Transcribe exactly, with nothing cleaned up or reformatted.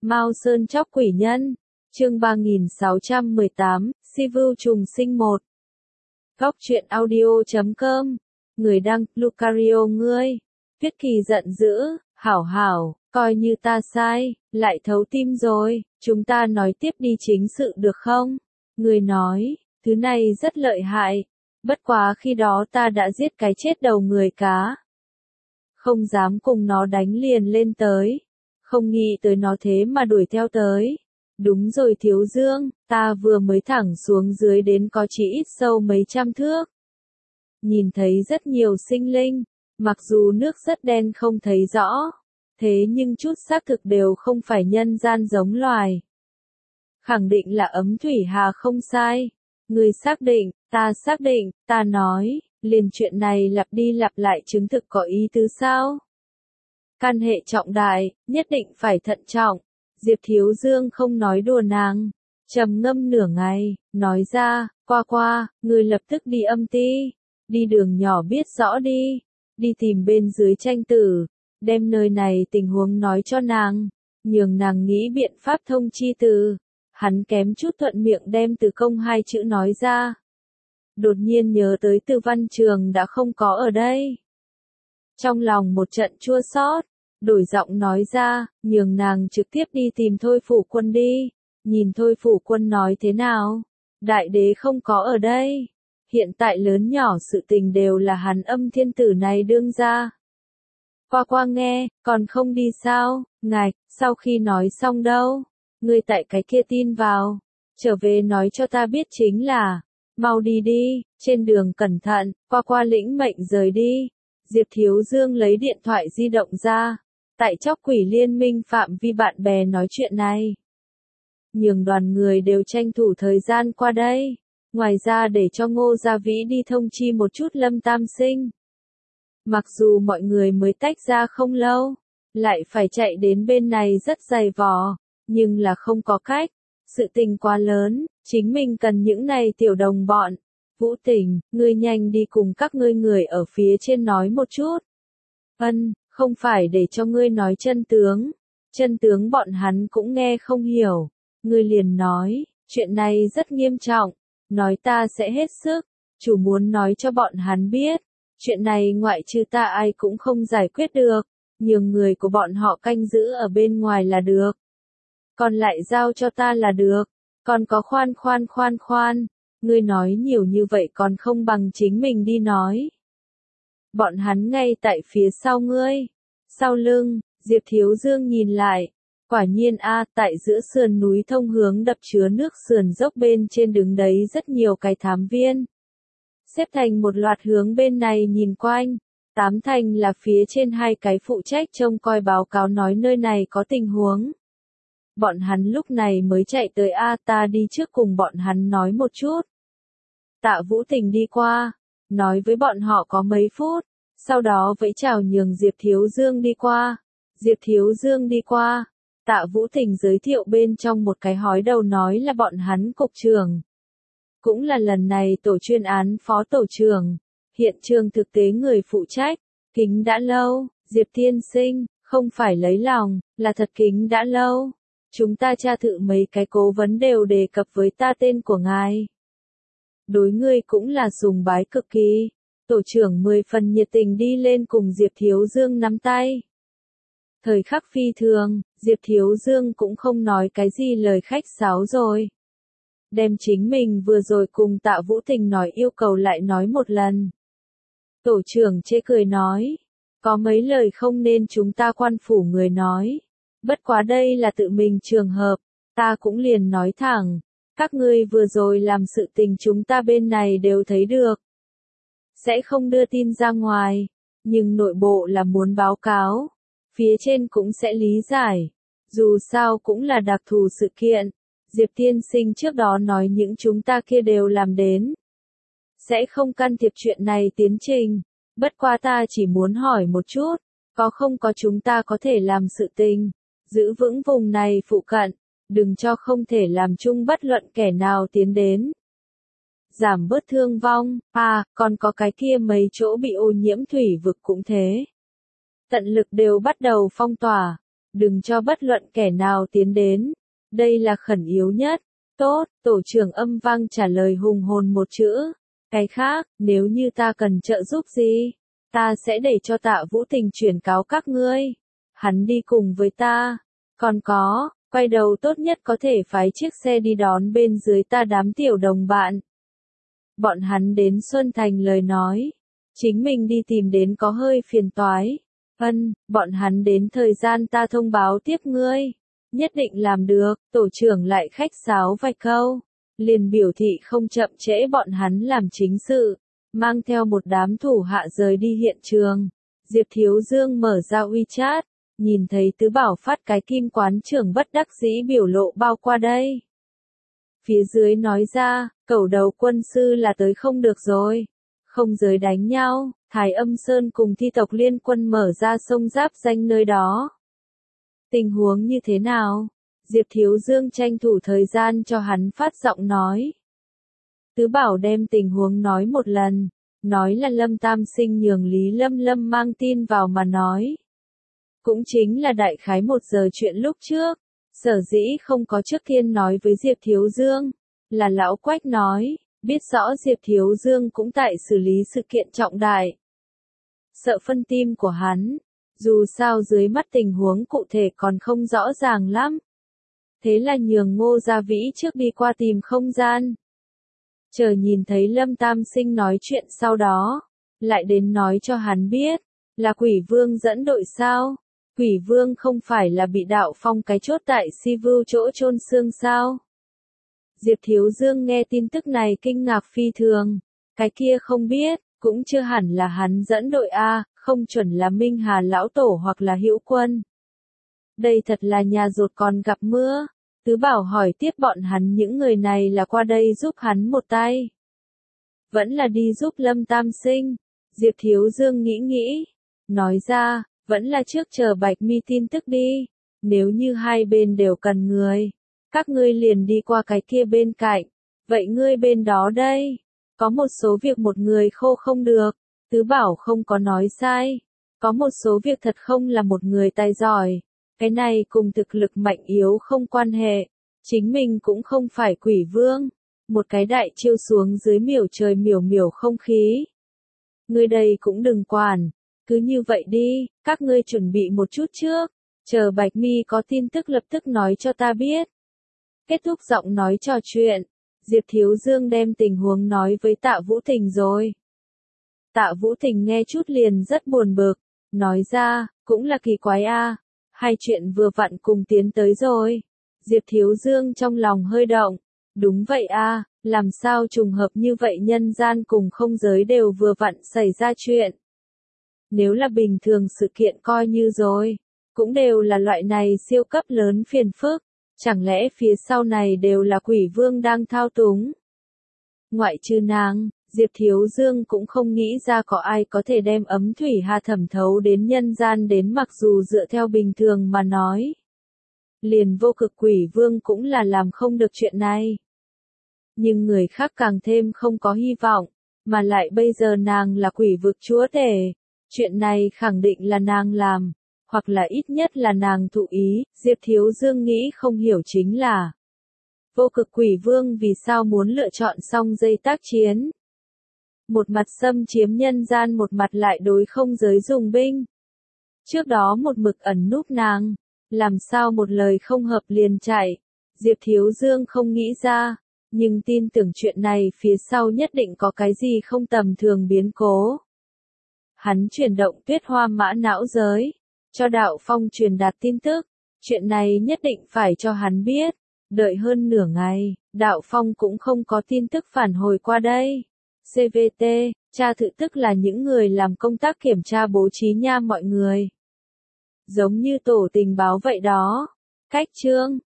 Mao Sơn Chóc Quỷ Nhân, chương ba nghìn sáu trăm mười tám, Sivu Trùng Sinh một. Góc truyện audio chấm com, người đăng, Lucario ngươi. Viết Kỳ giận dữ, hảo hảo, coi như ta sai, lại thấu tim rồi, chúng ta nói tiếp đi chính sự được không? Người nói, thứ này rất lợi hại, bất quá khi đó ta đã giết cái chết đầu người cá. Không dám cùng nó đánh liền lên tới, không nghĩ tới nó thế mà đuổi theo tới. Đúng rồi Thiếu Dương, ta vừa mới thẳng xuống dưới đến có chỉ ít sâu mấy trăm thước. Nhìn thấy rất nhiều sinh linh, mặc dù nước rất đen không thấy rõ, thế nhưng chút xác thực đều không phải nhân gian giống loài. Khẳng định là ấm thủy hà không sai. Người xác định, ta xác định, ta nói, liền chuyện này lặp đi lặp lại chứng thực có ý tứ sao? Căn hệ trọng đại, nhất định phải thận trọng. Diệp Thiếu Dương không nói đùa nàng, trầm ngâm nửa ngày, nói ra, qua qua, người lập tức đi âm ti, đi đường nhỏ biết rõ đi, đi tìm bên dưới tranh tử, đem nơi này tình huống nói cho nàng, nhường nàng nghĩ biện pháp thông chi từ. Hắn kém chút thuận miệng đem từ công hai chữ nói ra. Đột nhiên nhớ tới Từ Văn Trường đã không có ở đây. Trong lòng một trận chua xót, đổi giọng nói ra, nhường nàng trực tiếp đi tìm Thôi Phủ Quân đi, nhìn Thôi Phủ Quân nói thế nào. Đại đế không có ở đây, hiện tại lớn nhỏ sự tình đều là hắn Âm Thiên Tử này đương ra. Qua qua nghe, còn không đi sao, ngài, sau khi nói xong đâu, ngươi tại cái kia tin vào, trở về nói cho ta biết chính là, mau đi đi, trên đường cẩn thận, qua qua lĩnh mệnh rời đi. Diệp Thiếu Dương lấy điện thoại di động ra, tại Chóc Quỷ Liên minh phạm vi bạn bè nói chuyện này. Nhường đoàn người đều tranh thủ thời gian qua đây, ngoài ra để cho Ngô Gia Vĩ đi thông chi một chút Lâm Tam Sinh. Mặc dù mọi người mới tách ra không lâu, lại phải chạy đến bên này rất dày vò, nhưng là không có cách, sự tình quá lớn, chính mình cần những này tiểu đồng bọn. Vũ Tình, ngươi nhanh đi cùng các ngươi người ở phía trên nói một chút. Ân, không phải để cho ngươi nói chân tướng, chân tướng bọn hắn cũng nghe không hiểu. Ngươi liền nói, chuyện này rất nghiêm trọng, nói ta sẽ hết sức, chủ muốn nói cho bọn hắn biết, chuyện này ngoại trừ ta ai cũng không giải quyết được, nhường người của bọn họ canh giữ ở bên ngoài là được. Còn lại giao cho ta là được, còn có khoan khoan khoan khoan, ngươi nói nhiều như vậy còn không bằng chính mình đi nói. Bọn hắn ngay tại phía sau ngươi, sau lưng, Diệp Thiếu Dương nhìn lại, quả nhiên a, tại giữa sườn núi thông hướng đập chứa nước sườn dốc bên trên đứng đấy rất nhiều cái thám viên. Xếp thành một loạt hướng bên này nhìn quanh, tám thành là phía trên hai cái phụ trách trông coi báo cáo nói nơi này có tình huống. Bọn hắn lúc này mới chạy tới A, ta đi trước cùng bọn hắn nói một chút. Tạ Vũ Tình đi qua, nói với bọn họ có mấy phút, sau đó vẫy chào nhường Diệp Thiếu Dương đi qua. Diệp Thiếu Dương đi qua, Tạ Vũ Tình giới thiệu bên trong một cái hói đầu nói là bọn hắn cục trưởng. Cũng là lần này tổ chuyên án phó tổ trưởng, hiện trường thực tế người phụ trách, kính đã lâu, Diệp Tiên Sinh, không phải lấy lòng, là thật kính đã lâu. Chúng ta tra thử mấy cái cố vấn đều đề cập với ta tên của ngài. Đối ngươi cũng là sùng bái cực kỳ. Tổ trưởng mười phần nhiệt tình đi lên cùng Diệp Thiếu Dương nắm tay. Thời khắc phi thường, Diệp Thiếu Dương cũng không nói cái gì lời khách sáo rồi. Đem chính mình vừa rồi cùng Tạ Vũ Tình nói yêu cầu lại nói một lần. Tổ trưởng chê cười nói, có mấy lời không nên chúng ta quan phủ người nói. Bất quá đây là tự mình trường hợp, ta cũng liền nói thẳng, các ngươi vừa rồi làm sự tình chúng ta bên này đều thấy được. Sẽ không đưa tin ra ngoài, nhưng nội bộ là muốn báo cáo, phía trên cũng sẽ lý giải, dù sao cũng là đặc thù sự kiện. Diệp Tiên Sinh trước đó nói những chúng ta kia đều làm đến. Sẽ không can thiệp chuyện này tiến trình, bất quá ta chỉ muốn hỏi một chút, có không có chúng ta có thể làm sự tình. Giữ vững vùng này phụ cận, đừng cho không thể làm chung bất luận kẻ nào tiến đến. Giảm bớt thương vong, à, còn có cái kia mấy chỗ bị ô nhiễm thủy vực cũng thế. Tận lực đều bắt đầu phong tỏa, đừng cho bất luận kẻ nào tiến đến. Đây là khẩn yếu nhất. Tốt, tổ trưởng âm vang trả lời hùng hồn một chữ. Cái khác, nếu như ta cần trợ giúp gì, ta sẽ để cho Tạ Vũ Tình chuyển cáo các ngươi. Hắn đi cùng với ta. Còn có, quay đầu tốt nhất có thể phái chiếc xe đi đón bên dưới ta đám tiểu đồng bạn. Bọn hắn đến Xuân Thành lời nói. Chính mình đi tìm đến có hơi phiền toái. Ân, bọn hắn đến thời gian ta thông báo tiếp ngươi. Nhất định làm được, tổ trưởng lại khách sáo vài câu. Liền biểu thị không chậm trễ bọn hắn làm chính sự. Mang theo một đám thủ hạ rời đi hiện trường. Diệp Thiếu Dương mở ra WeChat. Nhìn thấy Tứ Bảo phát cái kim quán trưởng bất đắc dĩ biểu lộ bao qua đây. Phía dưới nói ra, cẩu đầu quân sư là tới không được rồi. Không giới đánh nhau, Thái Âm Sơn cùng thi tộc liên quân mở ra sông giáp danh nơi đó. Tình huống như thế nào? Diệp Thiếu Dương tranh thủ thời gian cho hắn phát giọng nói. Tứ Bảo đem tình huống nói một lần, nói là Lâm Tam Sinh nhường Lý Lâm Lâm mang tin vào mà nói. Cũng chính là đại khái một giờ chuyện lúc trước, sở dĩ không có trước tiên nói với Diệp Thiếu Dương, là lão Quách nói, biết rõ Diệp Thiếu Dương cũng tại xử lý sự kiện trọng đại. Sợ phân tim của hắn, dù sao dưới mắt tình huống cụ thể còn không rõ ràng lắm. Thế là nhường Ngô Gia Vĩ trước đi qua tìm không gian. Chờ nhìn thấy Lâm Tam Sinh nói chuyện sau đó, lại đến nói cho hắn biết, là Quỷ Vương dẫn đội sao? Quỷ Vương không phải là bị Đạo Phong cái chốt tại Si Vưu chỗ chôn xương sao? Diệp Thiếu Dương nghe tin tức này kinh ngạc phi thường, cái kia không biết, cũng chưa hẳn là hắn dẫn đội A, không chuẩn là Minh Hà Lão Tổ hoặc là Hữu Quân. Đây thật là nhà rột còn gặp mưa. Tứ Bảo hỏi tiếp bọn hắn những người này là qua đây giúp hắn một tay. Vẫn là đi giúp Lâm Tam Sinh. Diệp Thiếu Dương nghĩ nghĩ. Nói ra, vẫn là trước chờ Bạch Mi tin tức đi. Nếu như hai bên đều cần người, các ngươi liền đi qua cái kia bên cạnh. Vậy ngươi bên đó đây. Có một số việc một người khô không được. Tứ Bảo không có nói sai. Có một số việc thật không là một người tài giỏi. Cái này cùng thực lực mạnh yếu không quan hệ. Chính mình cũng không phải Quỷ Vương. Một cái đại chiêu xuống dưới miểu trời miểu miểu không khí. Ngươi đây cũng đừng quản. Cứ như vậy đi, các ngươi chuẩn bị một chút trước. Chờ Bạch Mi có tin tức lập tức nói cho ta biết. Kết thúc giọng nói trò chuyện. Diệp Thiếu Dương đem tình huống nói với Tạ Vũ Tình rồi. Tạ Vũ Tình nghe chút liền rất buồn bực. Nói ra, cũng là kỳ quái a. Hai chuyện vừa vặn cùng tiến tới rồi. Diệp Thiếu Dương trong lòng hơi động. Đúng vậy a, làm sao trùng hợp như vậy nhân gian cùng không giới đều vừa vặn xảy ra chuyện. Nếu là bình thường sự kiện coi như rồi. Cũng đều là loại này siêu cấp lớn phiền phức. Chẳng lẽ phía sau này đều là Quỷ Vương đang thao túng? Ngoại trừ nàng, Diệp Thiếu Dương cũng không nghĩ ra có ai có thể đem ấm thủy hà thẩm thấu đến nhân gian đến, mặc dù dựa theo bình thường mà nói. Liền vô cực Quỷ Vương cũng là làm không được chuyện này. Nhưng người khác càng thêm không có hy vọng, mà lại bây giờ nàng là quỷ vực chúa tể. Chuyện này khẳng định là nàng làm. Hoặc là ít nhất là nàng thụ ý. Diệp Thiếu Dương nghĩ không hiểu chính là vô cực Quỷ Vương vì sao muốn lựa chọn song dây tác chiến. Một mặt xâm chiếm nhân gian, một mặt lại đối không giới dùng binh. Trước đó một mực ẩn núp nàng, làm sao một lời không hợp liền chạy. Diệp Thiếu Dương không nghĩ ra, nhưng tin tưởng chuyện này phía sau nhất định có cái gì không tầm thường biến cố. Hắn chuyển động Tuyết Hoa Mã não giới, cho Đạo Phong truyền đạt tin tức, chuyện này nhất định phải cho hắn biết. Đợi hơn nửa ngày, Đạo Phong cũng không có tin tức phản hồi qua đây. xê vê tê, tra thự tức là những người làm công tác kiểm tra bố trí nha mọi người. Giống như tổ tình báo vậy đó. Cách chương